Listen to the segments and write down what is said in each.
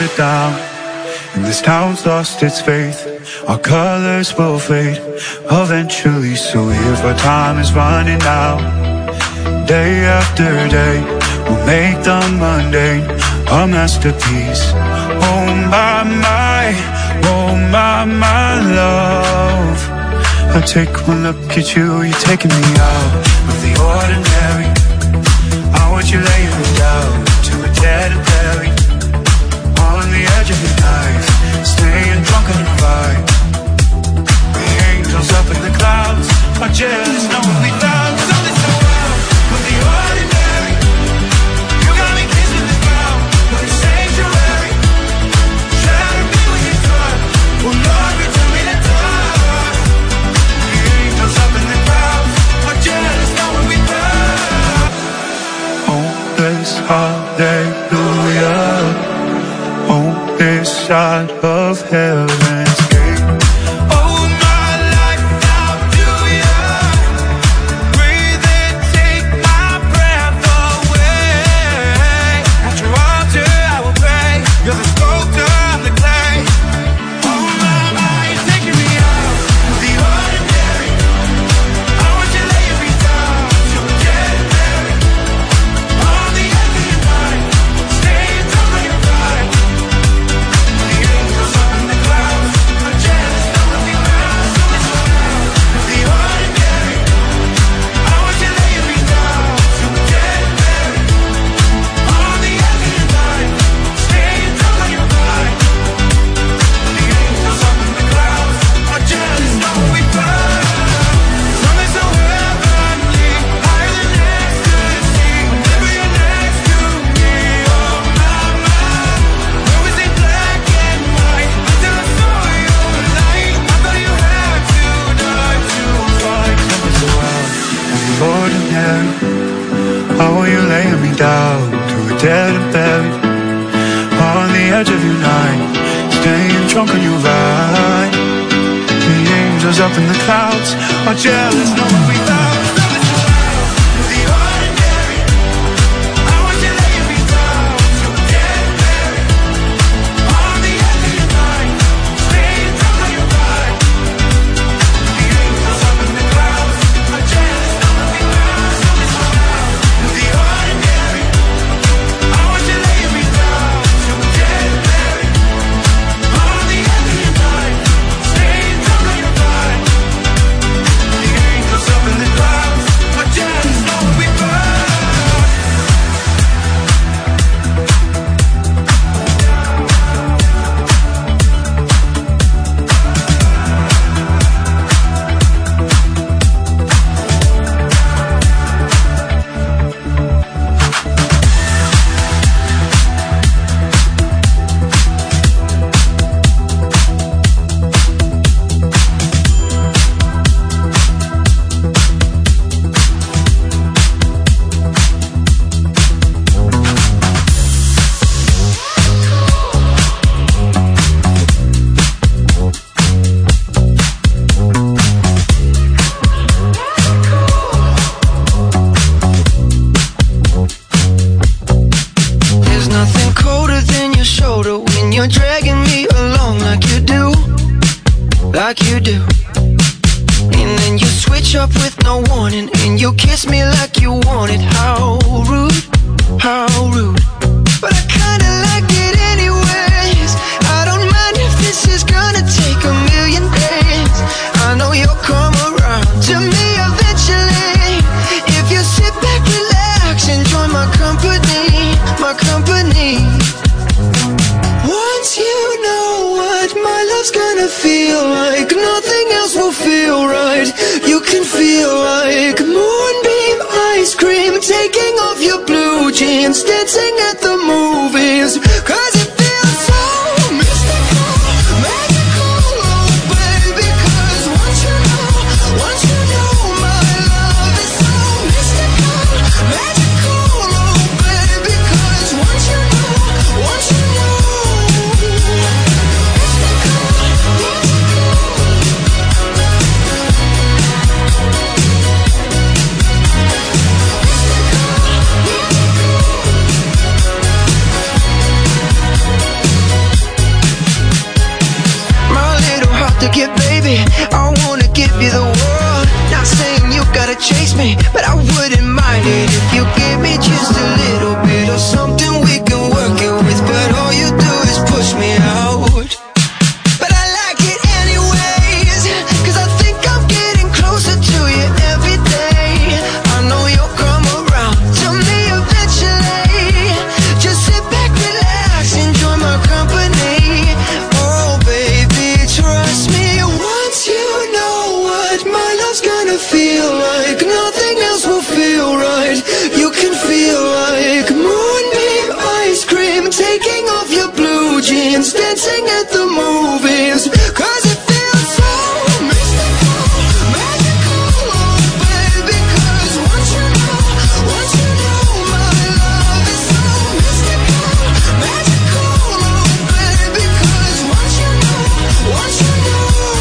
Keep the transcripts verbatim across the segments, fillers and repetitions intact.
watered down, and this town's lost its faith. Our colors will fade eventually, so if our time is running out, day after day, we'll make the mundane a masterpiece. Oh my, my, oh my, my love, I take one look at you, you're taking me out of the ordinary. I want you laying me down to a dead and buried, on the edge of your knife, staying drunk on the vibe. The angels up in the clouds are jealous, knowing we found something so wild with the ordinary. You got me kissing the ground with a sanctuary. Shatter me when you talk, oh Lord, return me to talk. The angels up in the clouds are jealous, knowing we found. Hopeless hallelujah, on this side of heaven's gate. Oh, my life, now do ya breathe and take my breath away. At your altar I will pray, you're the sculptor, I'm the clay. Oh my, my, you're taking me out of the ordinary. I want you laying me down to a dead and buried, on the edge of your night, staying drunk on your vibe. The angels up in the clouds are jealous, knowing we found something so wild with the ordinary. I want you laying me down to a dead and buried, on the edge of your night, staying drunk on your vibe. The angels up in the clouds are jealous, knowing we found something so heavenly, higher than ecstasy. Whenever you're next to me, oh my, my. Where was it black and white until I saw your light? I thought you had to die to find something so wild and the ordinary. How are you laying me down to a dead and buried, on the edge of your night, staying drunk on your vibe. The angels up in the clouds are jealous, knowing we found something so wild with the ordinary. I want you laying me down to a dead and buried, on the edge of your night, staying drunk on your vibe. The angels up in the clouds are jealous, knowing we found something so wild with the ordinary. I want you laying me down to a dead and buried, on the edge of your night, staying drunk on your vibe. The angels up in the clouds are jealous, knowing we found. There's nothing colder than your shoulder when you're dragging me along like you do, like you do. And then you switch up with no warning, and you kiss me like you want it. How rude, how rude. But I kinda like it anyways. I don't mind if this is gonna take a million days. I know you'll come around to me eventually. If you sit back, relax, enjoy my company, my company. Once you know what my love's gonna feel like, nothing else will feel right. You can feel like moonbeam ice cream, taking off your blue jeans, dancing at the movies. Cause it feels so mystical, magical, oh baby. Cause once you know, once you know my love is so mystical, magical, oh baby. Cause once you know, once you know, mystical, mystical. baby, I wanna give you the world. Not saying you gotta chase me, but I wouldn't mind it if you give me just a little bit of something we can work it with. But all you do is push me out. But I like it anyways, cause I think I'm getting closer to you every day. I know you'll come around to me eventually. Just sit back, relax, enjoy my company. Oh baby, trust me, once you know what my love's gonna feel like, nothing else will feel right. You can feel like moonbeam ice cream, taking off your blue jeans, dancing at the movies. Cause it feels so mystical, magical, oh baby. Cause once you know, once you know my love is so mystical, magical, oh baby. Cause once you know, once you know.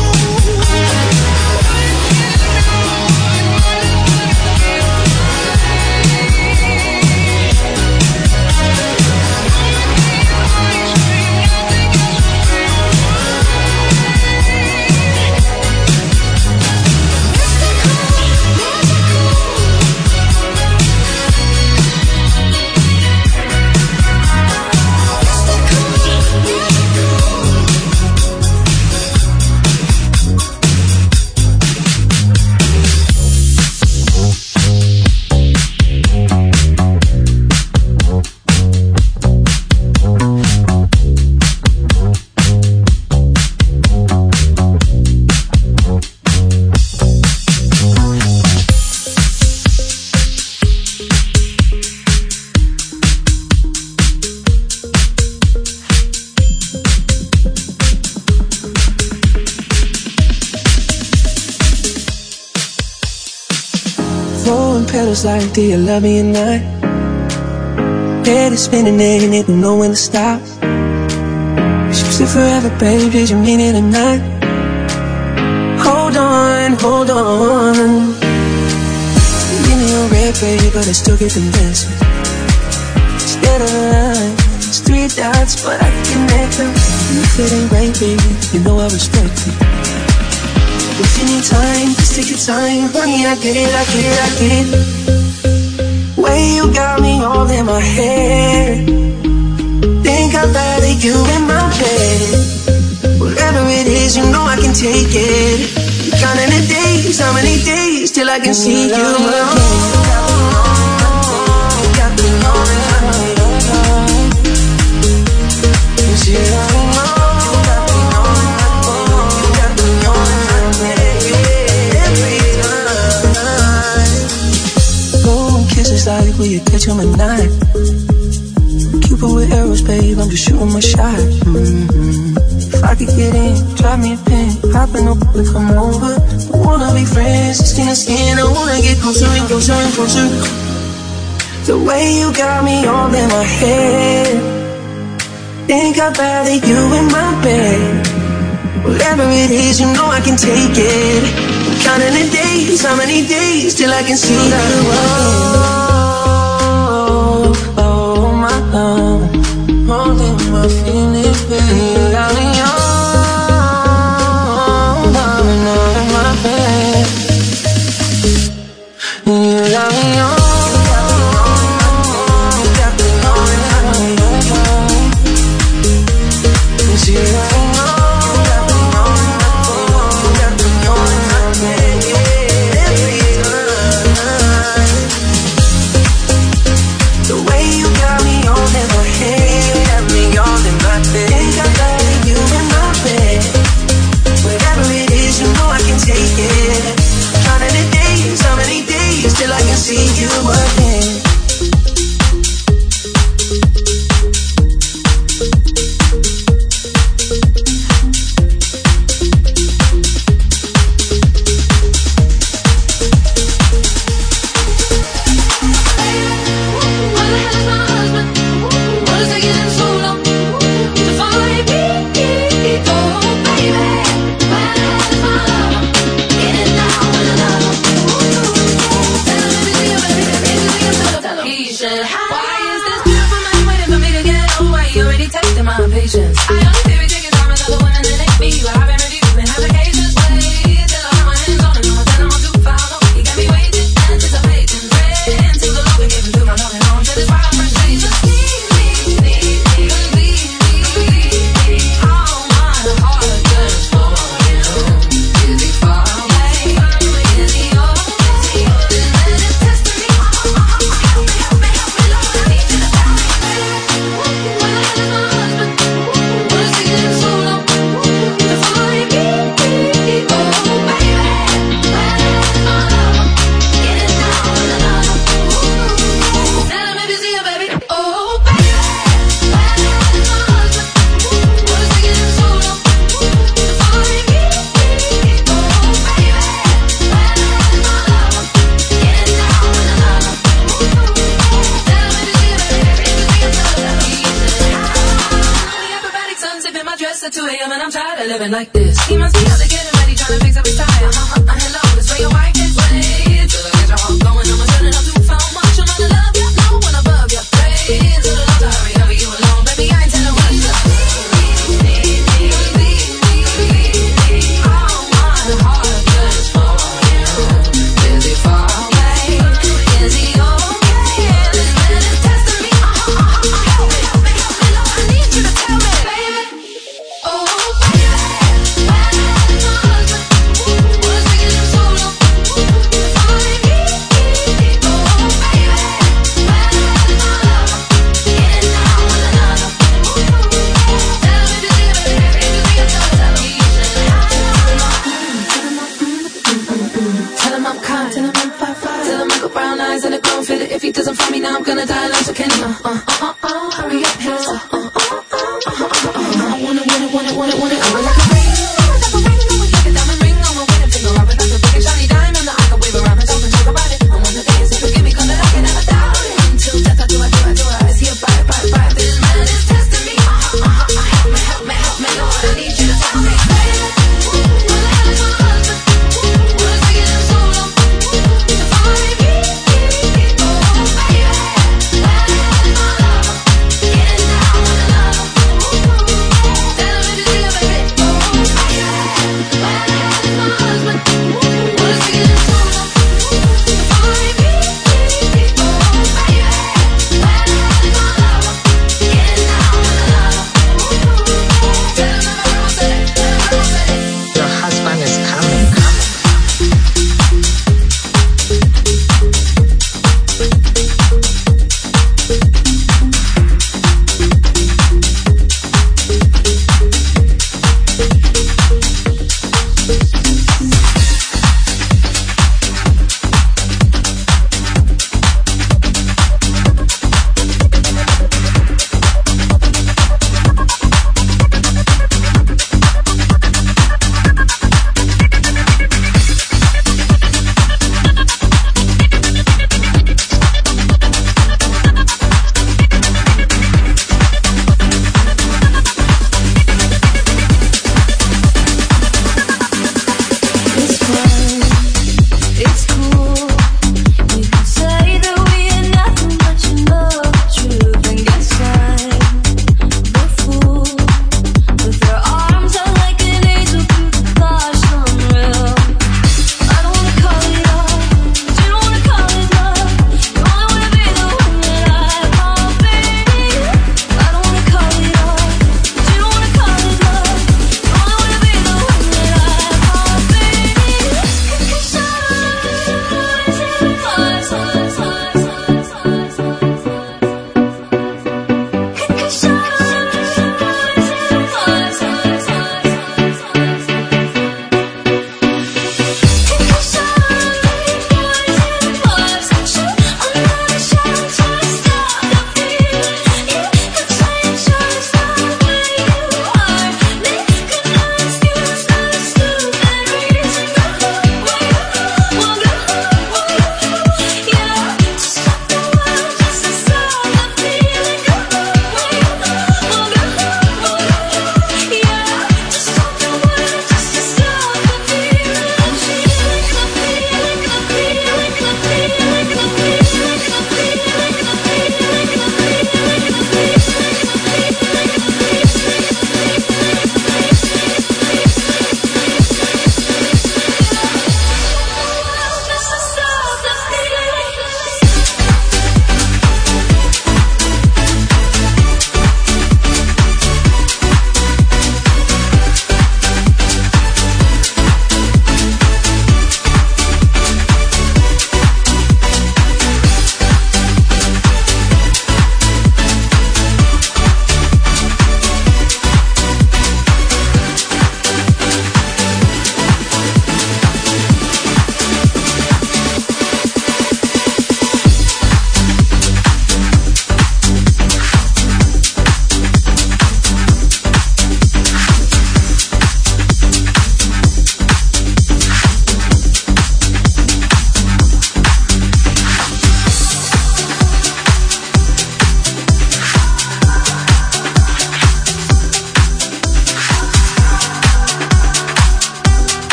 Like, do you love me or not? Head is spinning and it don't know when to stop. Is you still forever, babe? Did you mean it or not? Hold on, hold on. Give me your red, babe, but I still get the message. Instead of lines, three dots, but I can connect them. If it ain't right, baby, you know I respect it. If you need time, just take your time. Honey, I get it, I get it, I get it. Way you got me all in my head. Think I'd rather you in my bed. Whatever it is, you know I can take it. Counting the days, how many days till I can see you again. You got me on and on. You see I know. Like will you catch him at night? Cupid with arrows, babe, I'm just shooting my shot. Mm-hmm. If I could get in, drop me a pin, hop in the pool, come over. I wanna be friends, skin to skin, I wanna get closer and closer and closer. The way you got me all in my head. Think I'd rather you in my bed. Whatever it is, you know I can take it. I'm counting the days, how many days till I can see you again. Holding my feelings, baby, you got me on, on, on in my bed. You got me on. The way you got me all in my head, got me all in my bed. Think I got it. it like this. He must be out there getting ready, trying to fix up his tire. Uh-huh, uh, hello, this way your wife is way. Till I get your heart going, I'ma turn it up too far. Much I'm gonna love you, no one above you. Praise the Lord, to hurry, hurry you along, baby. I ain't telling what you love. All my heart just for you. Is he far away? Is he okay? This man is testing me. Uh-huh, uh-huh, uh-huh. Help me, help me, help me, Lord. I need you to tell me, baby. Oh, baby, where's my husband? Was taking him so long to find me. Oh, baby, where's my lover? Getting down with another. Tell me to leave it, if you see it, tell me you should have. Tell him I'm kind, tell him I'm five five. Tell him I got brown eyes and a grown fit. If he doesn't find me now, I'm gonna die alone. So can you, uh, uh, uh, uh, hurry up, hands up, uh, uh, uh, uh, uh, uh, I want it, want it, want it, want it, want it. I would like a ring, like a ring, I would like a diamond ring on my wedding finger. I would like a big and shiny diamond that I can wave around and talk and talk about it. I wanna dance and forgive me 'cause I can never doubt it. Until death, I do, I do, I do. I is he a bite, bite, bite? This man is testing me. Uh, uh, uh, uh, help me, help me, help me, Lord. I need you to tell me, baby. Where the hell is my husband? Was taking him so long to find me. Oh, baby, where the hell is my lover? Getting down with another. Tell me to leave, baby. Oh, baby, where the hell is my husband? Was taking him so long to find me. Oh, baby, where the hell is my lover? Getting down with another. Tell him I'm a rose, tell him I'm a rose. Your husband is coming, coming. This world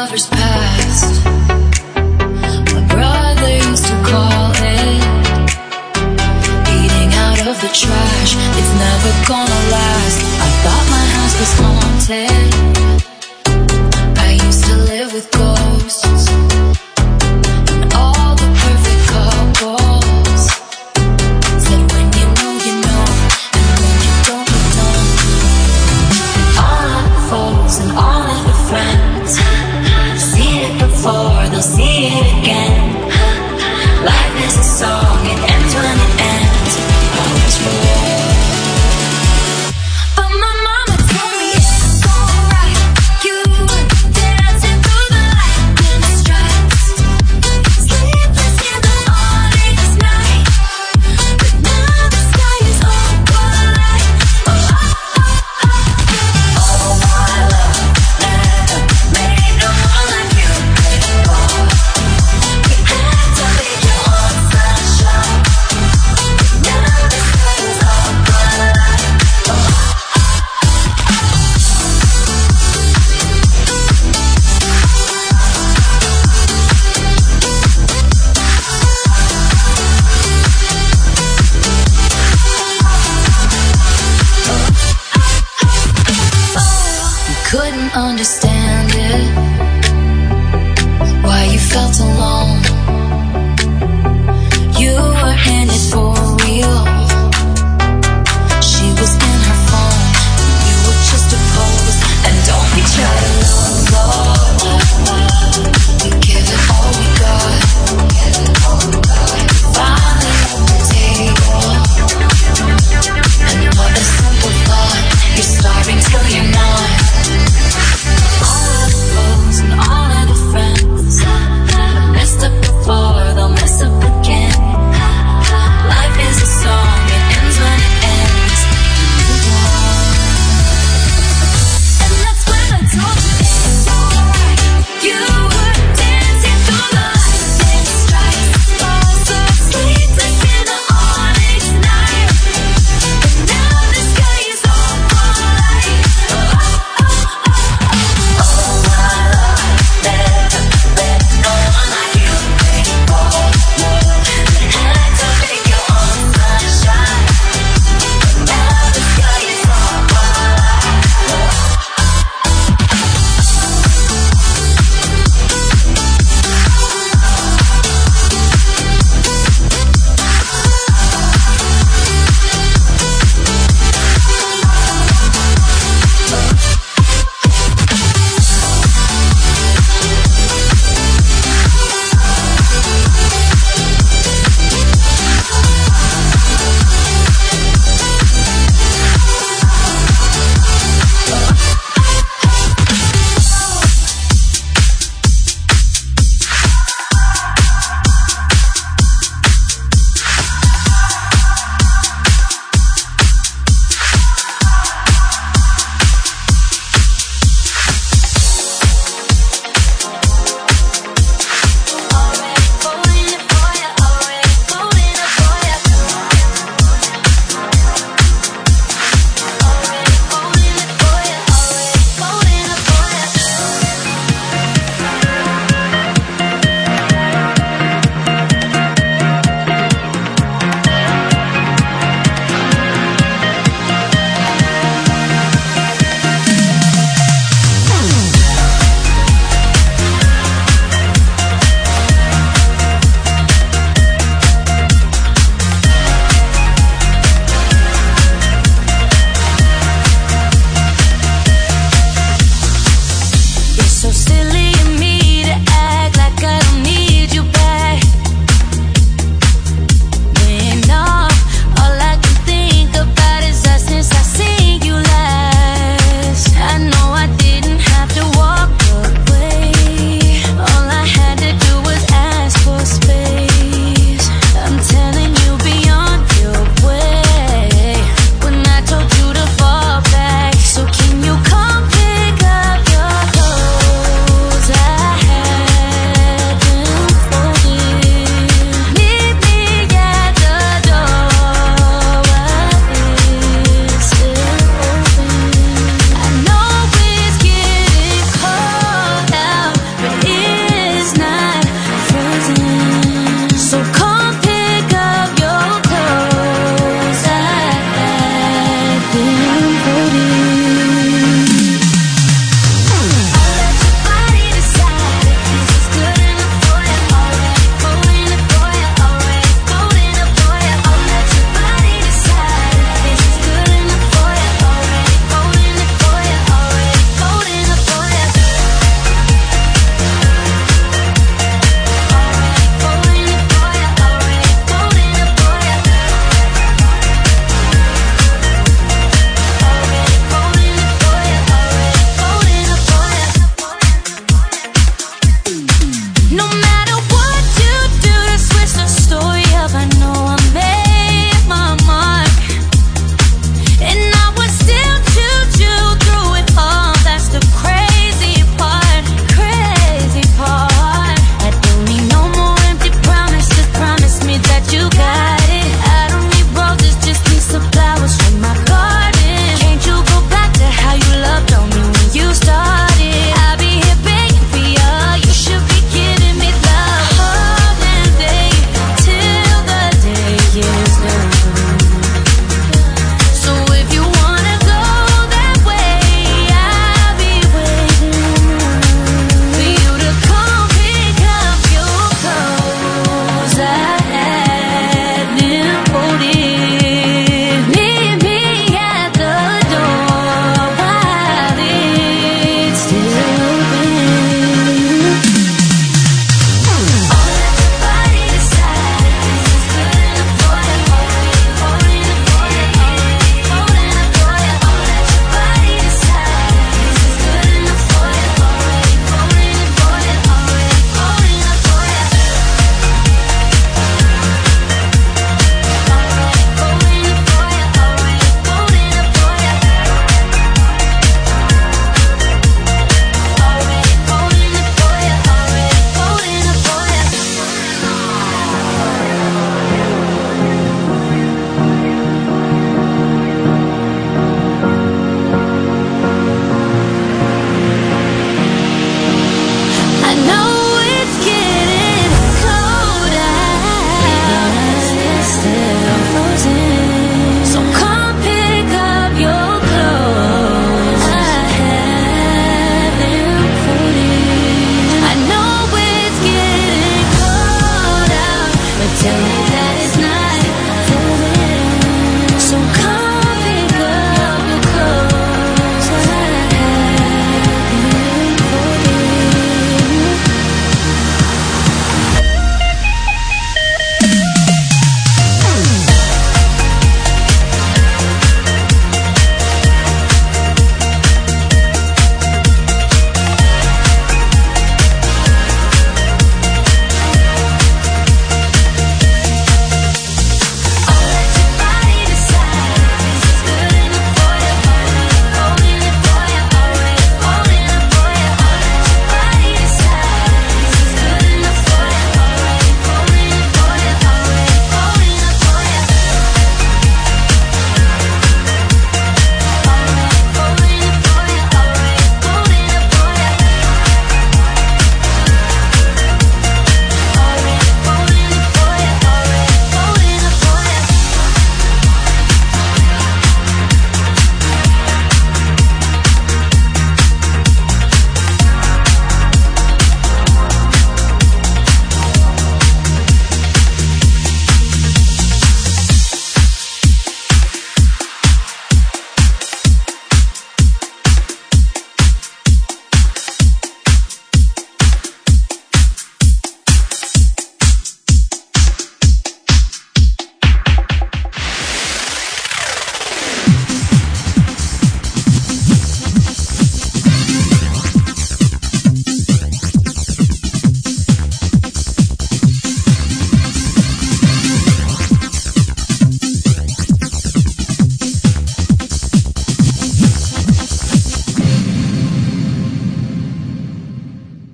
lover's past. My brother used to call it eating out of the trash. It's never gonna last. I thought my house was haunted. I used to live with ghosts and all the perfect couples. Said when you know, you know, and when you don't, you don't. All of the foes and all of the friends, seen it before, they'll see it again. Life is a song, it ends when it ends. Always forever. But my mama told me it's alright. You were dancing through the lightning strikes, sleepless in the longest night. But now the sky is all white. Oh, oh, oh, oh. All my love never made no one like you before. You had to leave your own sunshine. Now the sky is all white. Oh, oh. You couldn't understand